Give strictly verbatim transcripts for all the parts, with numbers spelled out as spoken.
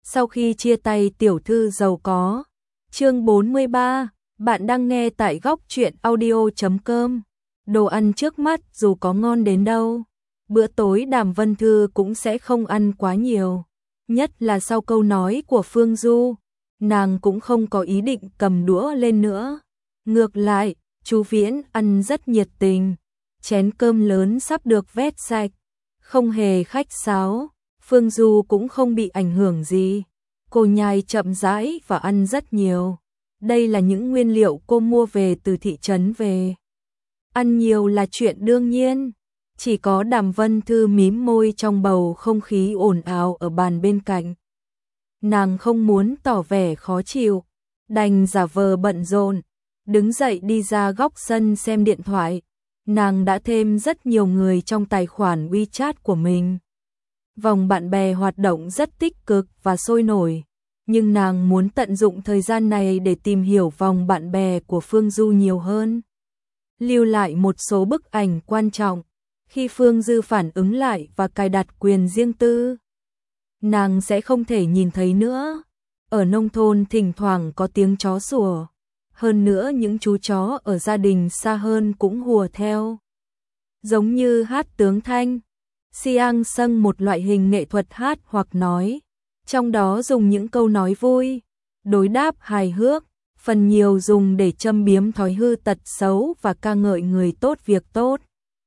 Sau khi chia tay tiểu thư giàu có. Chương bốn mươi ba, bạn đang nghe tại góc truyện audio chấm com. Đồ ăn trước mắt dù có ngon đến đâu, bữa tối Đàm Vân Thư cũng sẽ không ăn quá nhiều. Nhất là sau câu nói của Phương Du, nàng cũng không có ý định cầm đũa lên nữa. Ngược lại, chú Viễn ăn rất nhiệt tình, chén cơm lớn sắp được vét sạch, không hề khách sáo. Phương Du cũng không bị ảnh hưởng gì. Cô nhai chậm rãi và ăn rất nhiều. Đây là những nguyên liệu cô mua về từ thị trấn về. Ăn nhiều là chuyện đương nhiên. Chỉ có Đàm Vân Thư mím môi trong bầu không khí ồn ào ở bàn bên cạnh. Nàng không muốn tỏ vẻ khó chịu, đành giả vờ bận rộn, đứng dậy đi ra góc sân xem điện thoại. Nàng đã thêm rất nhiều người trong tài khoản WeChat của mình. Vòng bạn bè hoạt động rất tích cực và sôi nổi, nhưng nàng muốn tận dụng thời gian này để tìm hiểu vòng bạn bè của Phương Du nhiều hơn. Lưu lại một số bức ảnh quan trọng, khi Phương Dư phản ứng lại và cài đặt quyền riêng tư, nàng sẽ không thể nhìn thấy nữa. Ở nông thôn thỉnh thoảng có tiếng chó sủa, hơn nữa những chú chó ở gia đình xa hơn cũng hùa theo. Giống như hát tướng thanh, siang sâng, một loại hình nghệ thuật hát hoặc nói, trong đó dùng những câu nói vui, đối đáp hài hước, phần nhiều dùng để châm biếm thói hư tật xấu và ca ngợi người tốt việc tốt.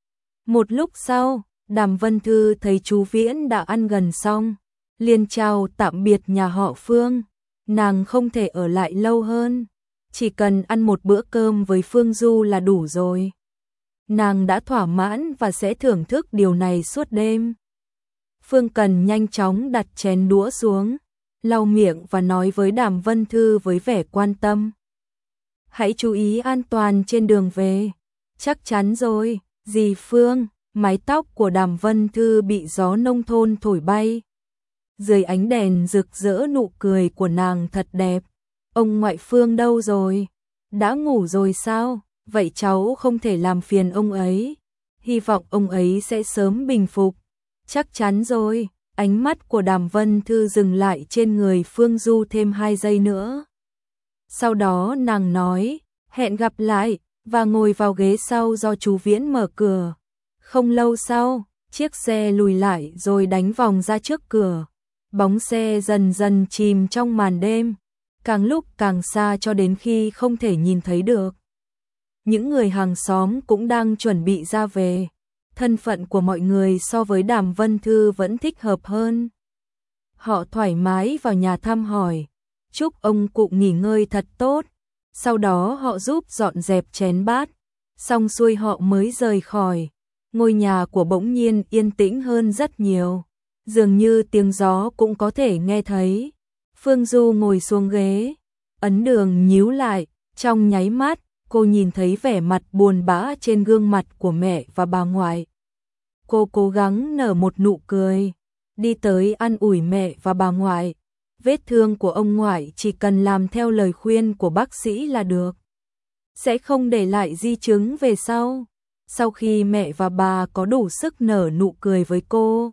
Một lúc sau, Đàm Vân Thư thấy chú Viễn đã ăn gần xong, liền chào tạm biệt nhà họ Phương. Nàng không thể ở lại lâu hơn, chỉ cần ăn một bữa cơm với Phương Du là đủ rồi. Nàng đã thỏa mãn và sẽ thưởng thức điều này suốt đêm. Phương Cần nhanh chóng đặt chén đũa xuống, lau miệng và nói với Đàm Vân Thư với vẻ quan tâm. Hãy chú ý an toàn trên đường về. Chắc chắn rồi, dì Phương. Mái tóc của Đàm Vân Thư bị gió nông thôn thổi bay. Dưới ánh đèn rực rỡ nụ cười của nàng thật đẹp. Ông ngoại Phương đâu rồi? Đã ngủ rồi sao? Vậy cháu không thể làm phiền ông ấy. Hy vọng ông ấy sẽ sớm bình phục. Chắc chắn rồi. Ánh mắt của Đàm Vân Thư dừng lại trên người Phương Du thêm hai giây nữa. Sau đó nàng nói, hẹn gặp lại, và ngồi vào ghế sau do chú Viễn mở cửa. Không lâu sau, chiếc xe lùi lại rồi đánh vòng ra trước cửa. Bóng xe dần dần chìm trong màn đêm, càng lúc càng xa cho đến khi không thể nhìn thấy được. Những người hàng xóm cũng đang chuẩn bị ra về. Thân phận của mọi người so với Đàm Vân Thư vẫn thích hợp hơn. Họ thoải mái vào nhà thăm hỏi, chúc ông cụ nghỉ ngơi thật tốt. Sau đó họ giúp dọn dẹp chén bát, xong xuôi họ mới rời khỏi. Ngôi nhà của bỗng nhiên yên tĩnh hơn rất nhiều, dường như tiếng gió cũng có thể nghe thấy. Phương Du ngồi xuống ghế, ấn đường nhíu lại, trong nháy mắt, cô nhìn thấy vẻ mặt buồn bã trên gương mặt của mẹ và bà ngoại. Cô cố gắng nở một nụ cười, đi tới an ủi mẹ và bà ngoại. Vết thương của ông ngoại chỉ cần làm theo lời khuyên của bác sĩ là được, sẽ không để lại di chứng về sau. Sau khi mẹ và bà có đủ sức nở nụ cười với cô,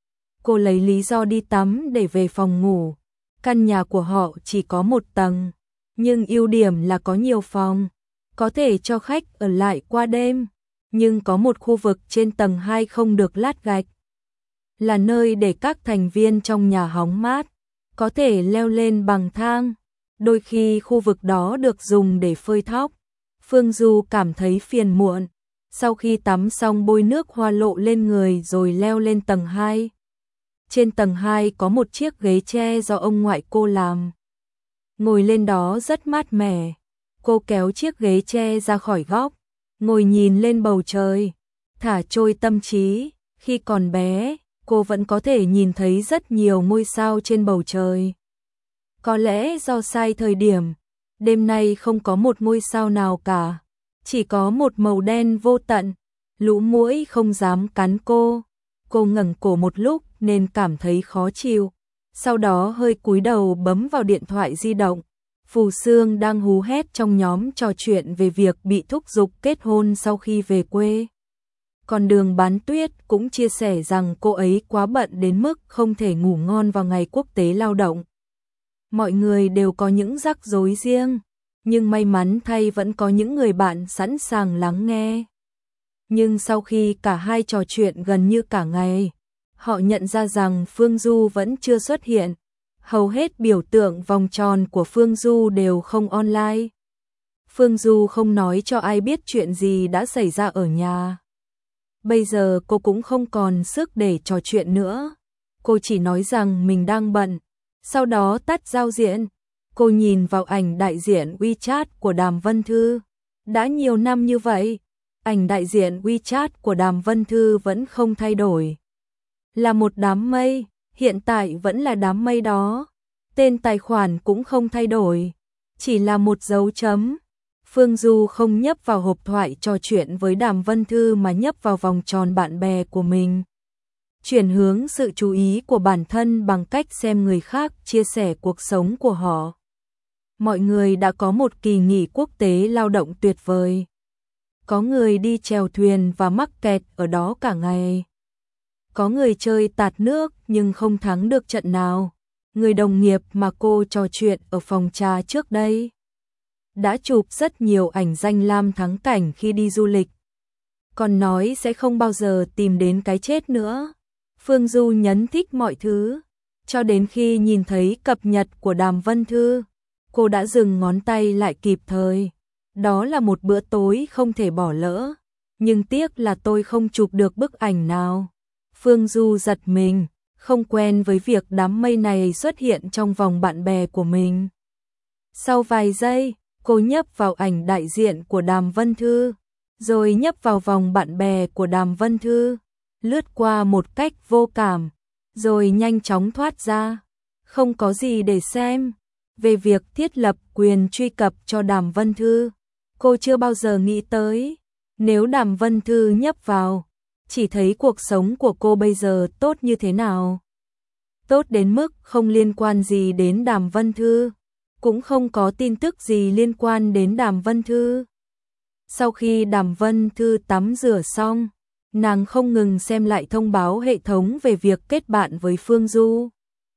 cô lấy lý do đi tắm để về phòng ngủ. Căn nhà của họ chỉ có một tầng, nhưng ưu điểm là có nhiều phòng, có thể cho khách ở lại qua đêm. Nhưng có một khu vực trên tầng hai không được lát gạch, là nơi để các thành viên trong nhà hóng mát, có thể leo lên bằng thang. Đôi khi khu vực đó được dùng để phơi thóc. Phương Du cảm thấy phiền muộn. Sau khi tắm xong bôi nước hoa lộ lên người rồi leo lên tầng hai. Trên tầng hai có một chiếc ghế tre do ông ngoại cô làm. Ngồi lên đó rất mát mẻ. Cô kéo chiếc ghế tre ra khỏi góc, ngồi nhìn lên bầu trời, thả trôi tâm trí. Khi còn bé, cô vẫn có thể nhìn thấy rất nhiều ngôi sao trên bầu trời. Có lẽ do sai thời điểm, đêm nay không có một ngôi sao nào cả, chỉ có một màu đen vô tận. Lũ muỗi không dám cắn cô. Cô ngẩng cổ một lúc nên cảm thấy khó chịu, sau đó hơi cúi đầu bấm vào điện thoại di động. Phù Sương đang hú hét trong nhóm trò chuyện về việc bị thúc giục kết hôn sau khi về quê. Còn Đường Bán Tuyết cũng chia sẻ rằng cô ấy quá bận đến mức không thể ngủ ngon vào ngày quốc tế lao động. Mọi người đều có những rắc rối riêng, nhưng may mắn thay vẫn có những người bạn sẵn sàng lắng nghe. Nhưng sau khi cả hai trò chuyện gần như cả ngày, họ nhận ra rằng Phương Du vẫn chưa xuất hiện. Hầu hết biểu tượng vòng tròn của Phương Du đều không online. Phương Du không nói cho ai biết chuyện gì đã xảy ra ở nhà. Bây giờ cô cũng không còn sức để trò chuyện nữa. Cô chỉ nói rằng mình đang bận, sau đó tắt giao diện. Cô nhìn vào ảnh đại diện WeChat của Đàm Vân Thư. Đã nhiều năm như vậy, ảnh đại diện WeChat của Đàm Vân Thư vẫn không thay đổi. Là một đám mây, hiện tại vẫn là đám mây đó. Tên tài khoản cũng không thay đổi, chỉ là một dấu chấm. Phương Du không nhấp vào hộp thoại trò chuyện với Đàm Vân Thư mà nhấp vào vòng tròn bạn bè của mình. Chuyển hướng sự chú ý của bản thân bằng cách xem người khác chia sẻ cuộc sống của họ. Mọi người đã có một kỳ nghỉ quốc tế lao động tuyệt vời. Có người đi chèo thuyền và mắc kẹt ở đó cả ngày. Có người chơi tạt nước nhưng không thắng được trận nào. Người đồng nghiệp mà cô trò chuyện ở phòng trà trước đây đã chụp rất nhiều ảnh danh lam thắng cảnh khi đi du lịch. Còn nói sẽ không bao giờ tìm đến cái chết nữa. Phương Du nhấn thích mọi thứ, cho đến khi nhìn thấy cập nhật của Đàm Vân Thư, cô đã dừng ngón tay lại kịp thời. Đó là một bữa tối không thể bỏ lỡ, nhưng tiếc là tôi không chụp được bức ảnh nào. Phương Du giật mình, không quen với việc đám mây này xuất hiện trong vòng bạn bè của mình. Sau vài giây, cô nhấp vào ảnh đại diện của Đàm Vân Thư, rồi nhấp vào vòng bạn bè của Đàm Vân Thư, lướt qua một cách vô cảm, rồi nhanh chóng thoát ra. Không có gì để xem. Về việc thiết lập quyền truy cập cho Đàm Vân Thư, cô chưa bao giờ nghĩ tới. Nếu Đàm Vân Thư nhấp vào, chỉ thấy cuộc sống của cô bây giờ tốt như thế nào. Tốt đến mức không liên quan gì đến Đàm Vân Thư, cũng không có tin tức gì liên quan đến Đàm Vân Thư. Sau khi Đàm Vân Thư tắm rửa xong, nàng không ngừng xem lại thông báo hệ thống về việc kết bạn với Phương Du.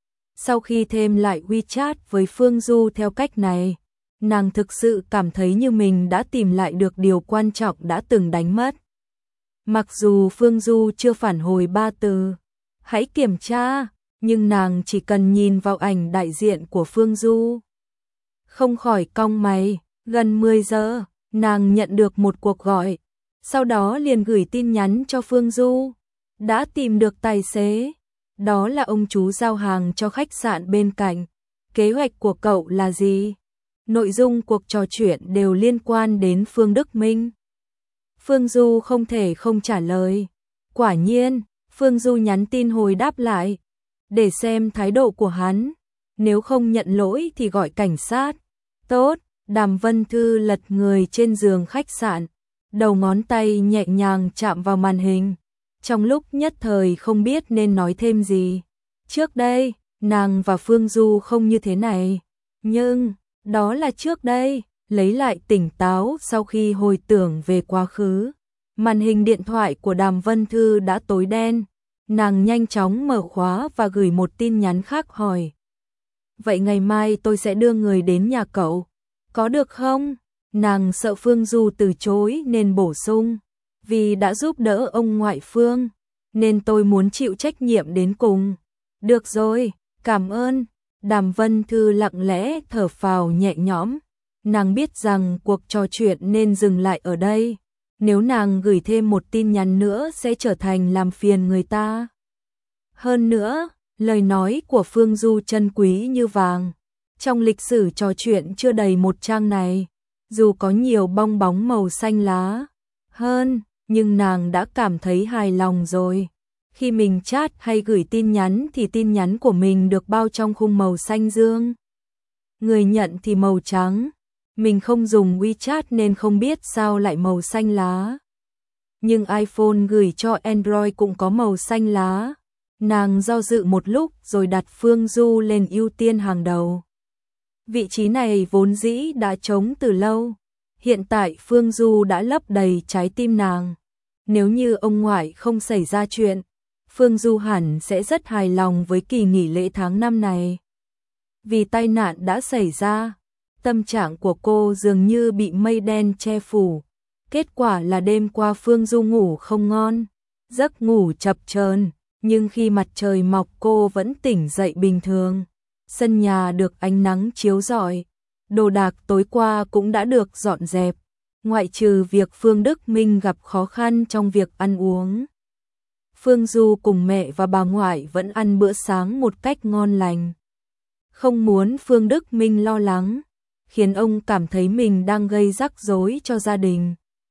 Sau khi thêm lại WeChat với Phương Du theo cách này, nàng thực sự cảm thấy như mình đã tìm lại được điều quan trọng đã từng đánh mất. Mặc dù Phương Du chưa phản hồi ba từ hãy kiểm tra, nhưng nàng chỉ cần nhìn vào ảnh đại diện của Phương Du, không khỏi cong mày. Gần mười giờ, nàng nhận được một cuộc gọi, sau đó liền gửi tin nhắn cho Phương Du. Đã tìm được tài xế, đó là ông chú giao hàng cho khách sạn bên cạnh. Kế hoạch của cậu là gì? Nội dung cuộc trò chuyện đều liên quan đến Phương Đức Minh. Phương Du không thể không trả lời. Quả nhiên, Phương Du nhắn tin hồi đáp lại, để xem thái độ của hắn. Nếu không nhận lỗi thì gọi cảnh sát. Tốt. Đàm Vân Thư lật người trên giường khách sạn, đầu ngón tay nhẹ nhàng chạm vào màn hình. Trong lúc nhất thời không biết nên nói thêm gì. Trước đây, nàng và Phương Du không như thế này. Nhưng, đó là trước đây. Lấy lại tỉnh táo sau khi hồi tưởng về quá khứ. Màn hình điện thoại của Đàm Vân Thư đã tối đen. Nàng nhanh chóng mở khóa và gửi một tin nhắn khác hỏi. Vậy ngày mai tôi sẽ đưa người đến nhà cậu. Có được không? Nàng sợ Phương Du từ chối nên bổ sung. Vì đã giúp đỡ ông ngoại Phương, nên tôi muốn chịu trách nhiệm đến cùng. Được rồi, cảm ơn. Đàm Vân Thư lặng lẽ thở phào nhẹ nhõm. Nàng biết rằng cuộc trò chuyện nên dừng lại ở đây. Nếu nàng gửi thêm một tin nhắn nữa sẽ trở thành làm phiền người ta. Hơn nữa, lời nói của Phương Du trân quý như vàng. Trong lịch sử trò chuyện chưa đầy một trang này, dù có nhiều bong bóng màu xanh lá hơn, nhưng nàng đã cảm thấy hài lòng rồi. Khi mình chat hay gửi tin nhắn thì tin nhắn của mình được bao trong khung màu xanh dương. Người nhận thì màu trắng. Mình không dùng WeChat nên không biết sao lại màu xanh lá. Nhưng iPhone gửi cho Android cũng có màu xanh lá. Nàng do dự một lúc rồi đặt Phương Du lên ưu tiên hàng đầu. Vị trí này vốn dĩ đã trống từ lâu. Hiện tại Phương Du đã lấp đầy trái tim nàng. Nếu như ông ngoại không xảy ra chuyện, Phương Du hẳn sẽ rất hài lòng với kỳ nghỉ lễ tháng năm này. Vì tai nạn đã xảy ra, tâm trạng của cô dường như bị mây đen che phủ. Kết quả là đêm qua Phương Du ngủ không ngon, giấc ngủ chập chờn, nhưng khi mặt trời mọc cô vẫn tỉnh dậy bình thường. Sân nhà được ánh nắng chiếu rọi, đồ đạc tối qua cũng đã được dọn dẹp, ngoại trừ việc Phương Đức Minh gặp khó khăn trong việc ăn uống. Phương Du cùng mẹ và bà ngoại vẫn ăn bữa sáng một cách ngon lành. Không muốn Phương Đức Minh lo lắng, khiến ông cảm thấy mình đang gây rắc rối cho gia đình.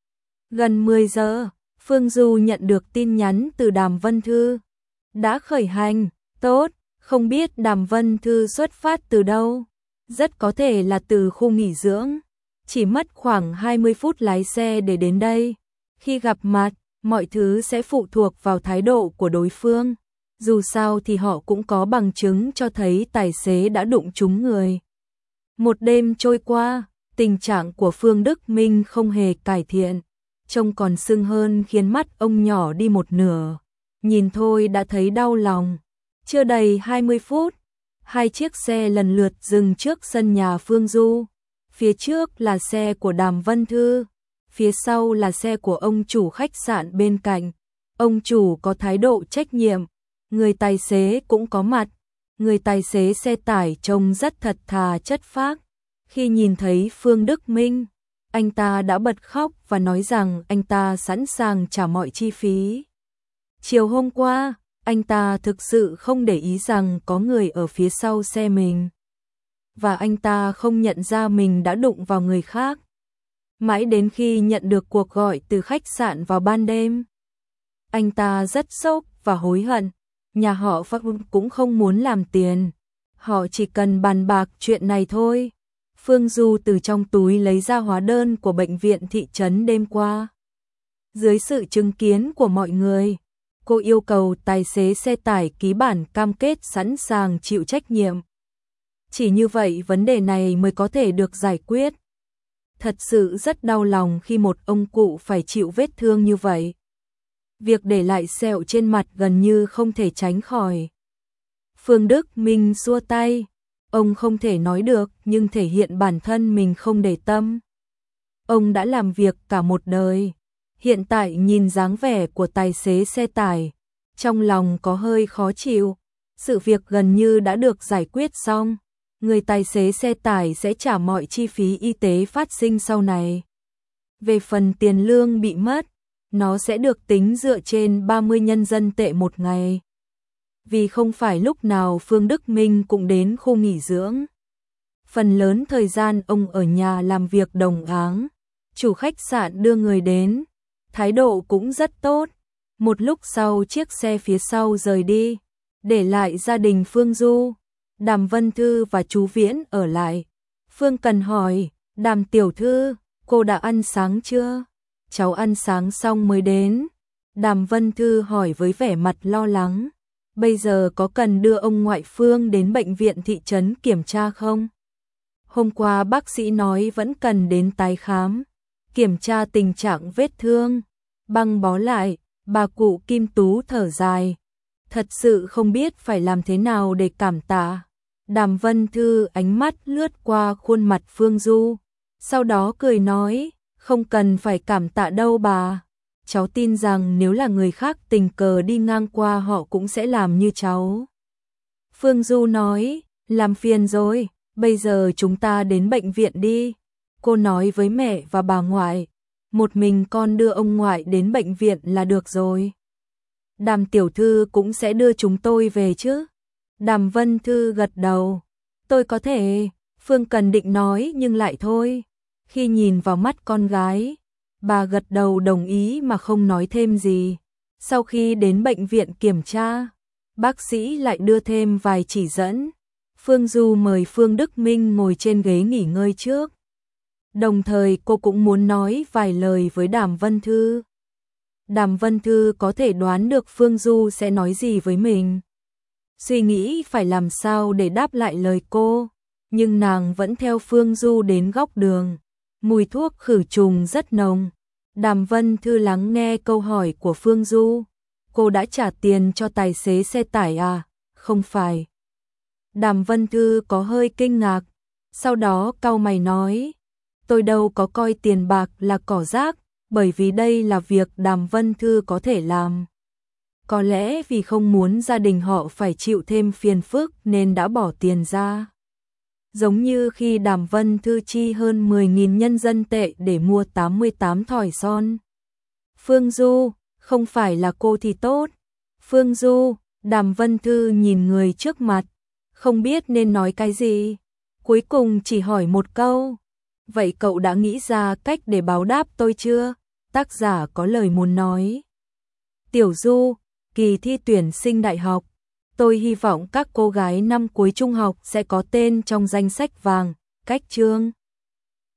Gần mười giờ, Phương Du nhận được tin nhắn từ Đàm Vân Thư. Đã khởi hành, tốt, không biết Đàm Vân Thư xuất phát từ đâu. Rất có thể là từ khu nghỉ dưỡng. Chỉ mất khoảng hai mươi phút lái xe để đến đây. Khi gặp mặt, mọi thứ sẽ phụ thuộc vào thái độ của đối phương. Dù sao thì họ cũng có bằng chứng cho thấy tài xế đã đụng trúng người. Một đêm trôi qua, tình trạng của Phương Đức Minh không hề cải thiện. Trông còn sưng hơn khiến mắt ông nhỏ đi một nửa. Nhìn thôi đã thấy đau lòng. Chưa đầy hai mươi phút, hai chiếc xe lần lượt dừng trước sân nhà Phương Du. Phía trước là xe của Đàm Vân Thư, phía sau là xe của ông chủ khách sạn bên cạnh. Ông chủ có thái độ trách nhiệm, người tài xế cũng có mặt. Người tài xế xe tải trông rất thật thà chất phác. Khi nhìn thấy Phương Đức Minh, anh ta đã bật khóc và nói rằng anh ta sẵn sàng trả mọi chi phí. Chiều hôm qua, anh ta thực sự không để ý rằng có người ở phía sau xe mình. Và anh ta không nhận ra mình đã đụng vào người khác. Mãi đến khi nhận được cuộc gọi từ khách sạn vào ban đêm. Anh ta rất sốc và hối hận. Nhà họ Phác cũng không muốn làm tiền. Họ chỉ cần bàn bạc chuyện này thôi. Phương Du từ trong túi lấy ra hóa đơn của bệnh viện thị trấn đêm qua. Dưới sự chứng kiến của mọi người, cô yêu cầu tài xế xe tải ký bản cam kết sẵn sàng chịu trách nhiệm. Chỉ như vậy vấn đề này mới có thể được giải quyết. Thật sự rất đau lòng khi một ông cụ phải chịu vết thương như vậy. Việc để lại sẹo trên mặt gần như không thể tránh khỏi. Phương Đức Minh xua tay. Ông không thể nói được nhưng thể hiện bản thân mình không để tâm. Ông đã làm việc cả một đời. Hiện tại nhìn dáng vẻ của tài xế xe tải, trong lòng có hơi khó chịu. Sự việc gần như đã được giải quyết xong. Người tài xế xe tải sẽ trả mọi chi phí y tế phát sinh sau này. Về phần tiền lương bị mất, nó sẽ được tính dựa trên ba mươi nhân dân tệ một ngày. Vì không phải lúc nào Phương Đức Minh cũng đến khu nghỉ dưỡng. Phần lớn thời gian ông ở nhà làm việc đồng áng. Chủ khách sạn đưa người đến, thái độ cũng rất tốt. Một lúc sau chiếc xe phía sau rời đi, để lại gia đình Phương Du, Đàm Vân Thư và chú Viễn ở lại. Phương Cần hỏi, Đàm tiểu thư, cô đã ăn sáng chưa? Cháu ăn sáng xong mới đến. Đàm Vân Thư hỏi với vẻ mặt lo lắng. Bây giờ có cần đưa ông ngoại Phương đến bệnh viện thị trấn kiểm tra không? Hôm qua bác sĩ nói vẫn cần đến tái khám, kiểm tra tình trạng vết thương, băng bó lại. Bà cụ Kim Tú thở dài. Thật sự không biết phải làm thế nào để cảm tạ. Đàm Vân Thư ánh mắt lướt qua khuôn mặt Phương Du, sau đó cười nói, không cần phải cảm tạ đâu bà. Cháu tin rằng nếu là người khác tình cờ đi ngang qua họ cũng sẽ làm như cháu. Phương Du nói, làm phiền rồi, bây giờ chúng ta đến bệnh viện đi. Cô nói với mẹ và bà ngoại, một mình con đưa ông ngoại đến bệnh viện là được rồi. Đàm tiểu thư cũng sẽ đưa chúng tôi về chứ? Đàm Vân Thư gật đầu. Tôi có thể, Phương Cần định nói nhưng lại thôi. Khi nhìn vào mắt con gái, bà gật đầu đồng ý mà không nói thêm gì. Sau khi đến bệnh viện kiểm tra, bác sĩ lại đưa thêm vài chỉ dẫn. Phương Du mời Phương Đức Minh ngồi trên ghế nghỉ ngơi trước. Đồng thời cô cũng muốn nói vài lời với Đàm Vân Thư. Đàm Vân Thư có thể đoán được Phương Du sẽ nói gì với mình. Suy nghĩ phải làm sao để đáp lại lời cô, nhưng nàng vẫn theo Phương Du đến góc đường. Mùi thuốc khử trùng rất nồng. Đàm Vân Thư lắng nghe câu hỏi của Phương Du. Cô đã trả tiền cho tài xế xe tải à? Không phải. Đàm Vân Thư có hơi kinh ngạc, sau đó cau mày nói, tôi đâu có coi tiền bạc là cỏ rác, bởi vì đây là việc Đàm Vân Thư có thể làm. Có lẽ vì không muốn gia đình họ phải chịu thêm phiền phức nên đã bỏ tiền ra. Giống như khi Đàm Vân Thư chi hơn mười nghìn nhân dân tệ để mua tám mươi tám thỏi son. Phương Du, không phải là cô thì tốt. Phương Du, Đàm Vân Thư nhìn người trước mặt, không biết nên nói cái gì. Cuối cùng chỉ hỏi một câu. Vậy cậu đã nghĩ ra cách để báo đáp tôi chưa? Tác giả có lời muốn nói. Tiểu Du, kỳ thi tuyển sinh đại học. Tôi hy vọng các cô gái năm cuối trung học sẽ có tên trong danh sách vàng, cách chương.